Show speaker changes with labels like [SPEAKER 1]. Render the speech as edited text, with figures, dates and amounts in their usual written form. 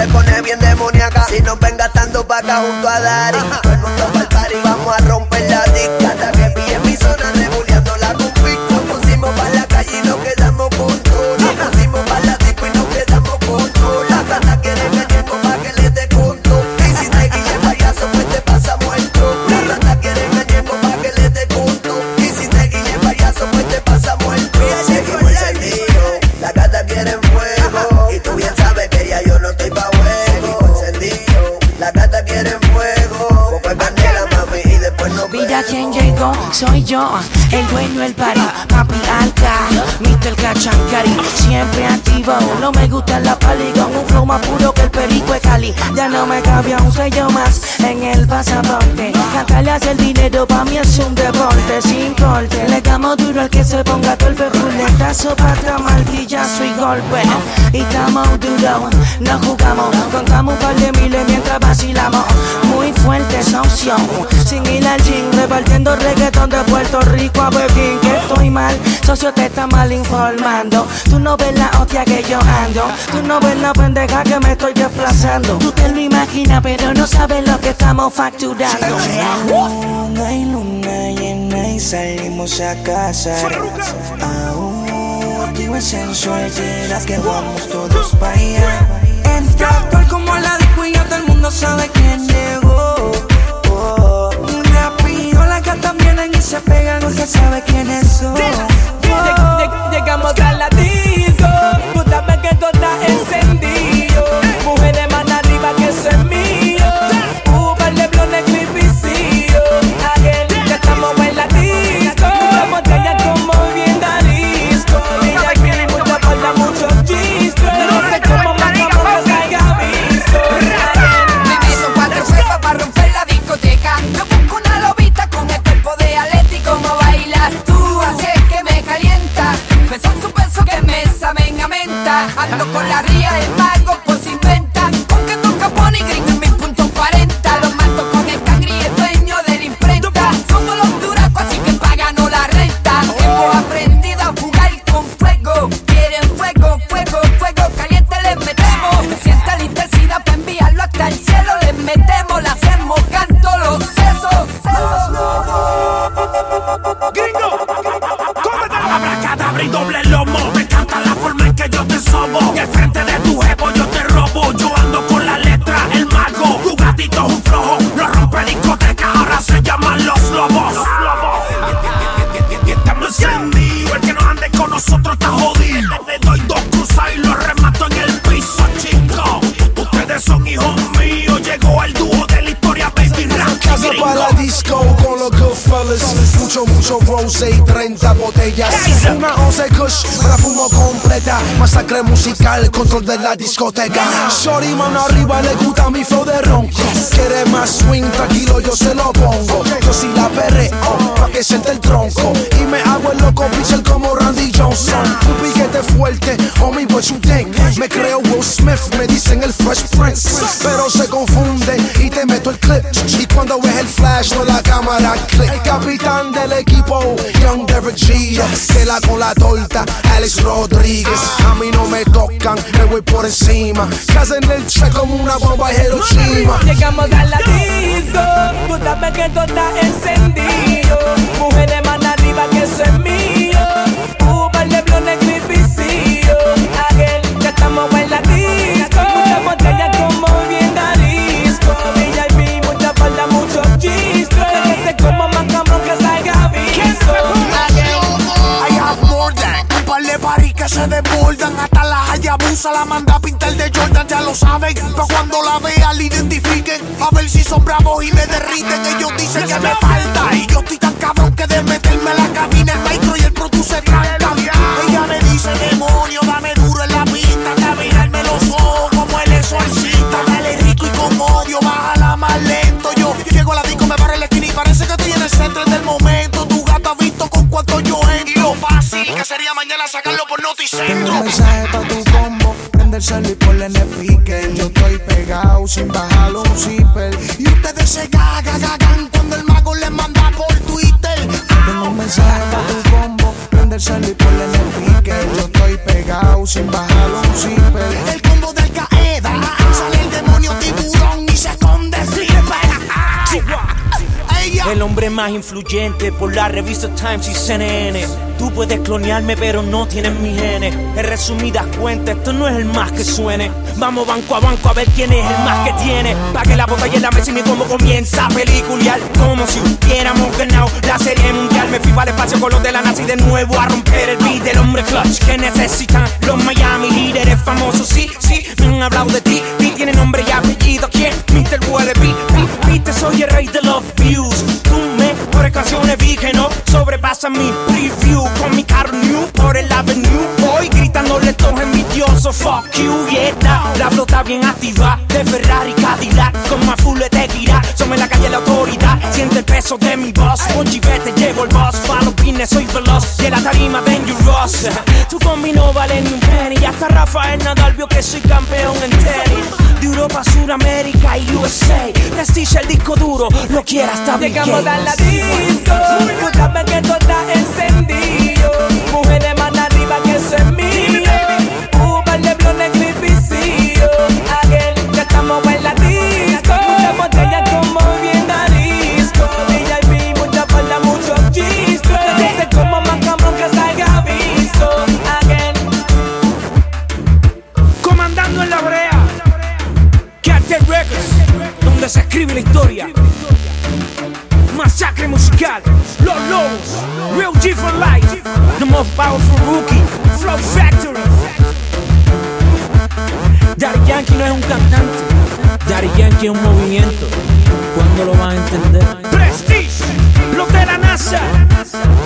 [SPEAKER 1] se pone bien demoníaca. Si nos ven gastando pa' acá junto a Dari. Todo el mundo pa'l party, vamos a romper la disca. Hasta que pille mi zona, rebuleándola con pico. Nos pusimos pa' la calle y nos quedamos con todo. Nos pusimos pa' la disco y nos quedamos con todo. Las gatas quieren gañeco pa' que les dé conto. Y si te guille payaso, pues te pasa muerto. Las gatas quieren gañeco pa' que les dé conto. Y si te guille payaso, pues te pasa muerto. Seguimos encendido, las gatas quieren fuego. Y tú bien sabes que ya yo no estoy pa' juego. Encendido, las gatas quieren fuego. Copa canela, mami, y después nos vemos.
[SPEAKER 2] Mira quién llegó, soy yo, el dueño del party, papi alca, Mr. Cachancari, siempre activo, no me gusta la pali, con un flow más puro que el perico de Cali, ya no me cabía un sello más en el pasaporte, cantarle hace el dinero pa' mí es un deporte, sin corte, le damos duro al que se ponga golpe, fuletazo, patra, martillazo y golpe, y estamos duro, no jugamos, contamos un par de miles mientras vacilamos, muy fuerte esa opción, sin ir al gym, repartiendo reggaetón de Puerto Rico a Pekín, que estoy mal, socio te está mal informando, tú no ves la hostia que yo ando, tú no ves la pendeja que me estoy desplazando, tú te lo imaginas pero no sabes lo que estamos facturando.
[SPEAKER 3] Hay luna llena y salimos a casa, activo el sensual, llenas que vamos todos pa' allá. Entra actual como la disco y ya todo el mundo sabe quién llegó. Rápido las gatas vienen y se pegan, usted sabe quiénes son.
[SPEAKER 4] Llegamos a la disco, tú sabes que todo está encendido. Mujeres más arriba que eso es mío. Par de blones clipicillo. Again, ya estamos en la disco. La botella como bien disco. Mira aquí, mucha falta, muchos chistros. No sé cómo matamos que salga visto.
[SPEAKER 5] Me meto 4 cepas para romper la discoteca. Yo busco una lobita con el cuerpo de Aleti. Como bailas tú, haces que me calienta. Besos su beso que me saben a menta. Ando con la ría del mago, pues inventa. Porque toca pone gringo en 1000.40. Los mato con el cangri, el dueño de la imprenta. Somos los duracos, así que páganos la renta. Hemos aprendido a jugar con fuego. Quieren fuego, fuego, fuego caliente les metemos. Sienta la intensidad para enviarlo hasta el cielo. Les metemos, le hacemos canto los sesos.
[SPEAKER 6] Gringo, cómete la abracadabra y doble lomo. Me encanta la forma en que yo te sobo. Y al frente de tu jevo yo te robo. Yo ando con la letra, el mago. Tu gatito es un flojo, lo rompe discoteca. Ahora se llaman los lobos. Y estamos encendidos. El que no ande con nosotros está jodido. Le doy 2 cruzas y lo remato en el piso, chicos. Ustedes son hijos míos. Llegó el dúo de la historia, baby rap.
[SPEAKER 7] Casa para la disco con los Goodfellas. Mucho rose y 30 botellas. Una 11 kush, me la fumo completa. Masacre musical, control de la discoteca. Shorty mano arriba, le gusta mi flow de ronco. Quiere más swing, tranquilo yo se lo pongo. Yo sí la perreo, pa' que siente el tronco. Y me hago el loco pitcher como Randy Johnson. Un piquete fuerte, homie what you think. Me creo Will Smith, me dicen el Fresh Prince. Pero se confunde y te meto el clip. Y cuando ves el flash, no la cámara click. El capitán del equipo, Young Derek Jeter. Tela con la torta, Alex Rodríguez. A mí no me tocan, me voy por encima. Casa en el check como una bomba de Hiroshima.
[SPEAKER 4] Llegamos a la disco, tú sabes que todo está encendido. Mujeres más arriba que eso es mío. Par de blones clipicillo. Again, ya estamos en la disco. Mucha botella como bien disco. VIP, mucha falta, muchos chistros. No sé cómo más cabrón que salga visto.
[SPEAKER 6] I have more than un par de paris que se desbordan. Hasta la Hayabusa la manda a pintar de Jordan, ya lo saben. Pa' cuando la vean, la identifiquen. A ver si son bravos y me derriten. Ellos dicen que me falta. Y yo estoy tan cabrón que de meterme en la cabina, el micro y el producer trancan. Ella me dice, demonio, dame duro en la pista. Que a mirarme los ojos como el exorcista. Dale rico y con odio, bájala más lento. Yo llego a la disco, me paro en la esquina y parece que estoy en el centro del momento. Tu gato ha visto con cuánto yo entro. Y lo fácil que sería mañana sacarlo por Noticentro.
[SPEAKER 3] Tengo un mensaje pa' tu combo, prende el cel y ponle en el speaker. Yo estoy pegado sin bajarlo un zipper.
[SPEAKER 6] Y ustedes se gagan cuando el mago les manda por Twitter.
[SPEAKER 3] Tengo un mensaje pa' tu combo, prende el cel y ponle en el speaker. Yo estoy pegado sin bajarlo un zipper.
[SPEAKER 6] El combo del Al Qaeda sale
[SPEAKER 8] El hombre más influyente por la revista Times y CNN. Tú puedes clonearme pero no tienes mis genes. En resumidas cuentas, esto no es el más que suene. Vamos banco a ver quién es el más que tiene. Pa' que la botella en la mesa y mi combo comienza a peliculear. Como si hubiéramos ganado la serie mundial. Me fui para el espacio con los de la NASA y de nuevo a romper el beat del hombre clutch que necesitan los Miami líderes famosos. Sí, me han hablado de ti. Tiene nombre y apellido. ¿Quién? Mr. Wallaby. Viste, soy el rey de los views. Tú mejores canciones vi que no sobrepasan mi preview. Con mi carro new por el avenue. Voy gritándole todos envidiosos. Fuck you, yeah. La flota bien activa. De Ferrari, Cadillac. Con más full de tequila. Somos en la calle la autoridad. Siente el peso de mi voz. Con chivete llevo el boss. Pa' los pines soy veloz. Y en la tarima dangerous. Tú con mi no vale ni un penny. Y hasta Rafael Nadal vio que soy campeón en tenis. De Europa, Suramérica y USA. Prestige el disco duro. Lo quiera hasta Big
[SPEAKER 4] Llegamos
[SPEAKER 8] Games.
[SPEAKER 4] a la disco. Tú sabes que todo está encendido. Mujeres más arriba que eso es mío. Vale blonde gripicillo. Again, ya estamos en la disco. Muchas botellas como bien arisco. VIP, mucha falda, muchos chiscos. No sé cómo más cabrón que salga visto. Again.
[SPEAKER 8] Comandando en la brea. Cartel Records, donde se escribe la historia. Masacre musical, Los Lobos, Real G for life. The most powerful rookie, Flow Factory. Daddy Yankee no es un cantante, Daddy Yankee es un movimiento. ¿Cuándo lo van a entender? Prestige, los de la NASA.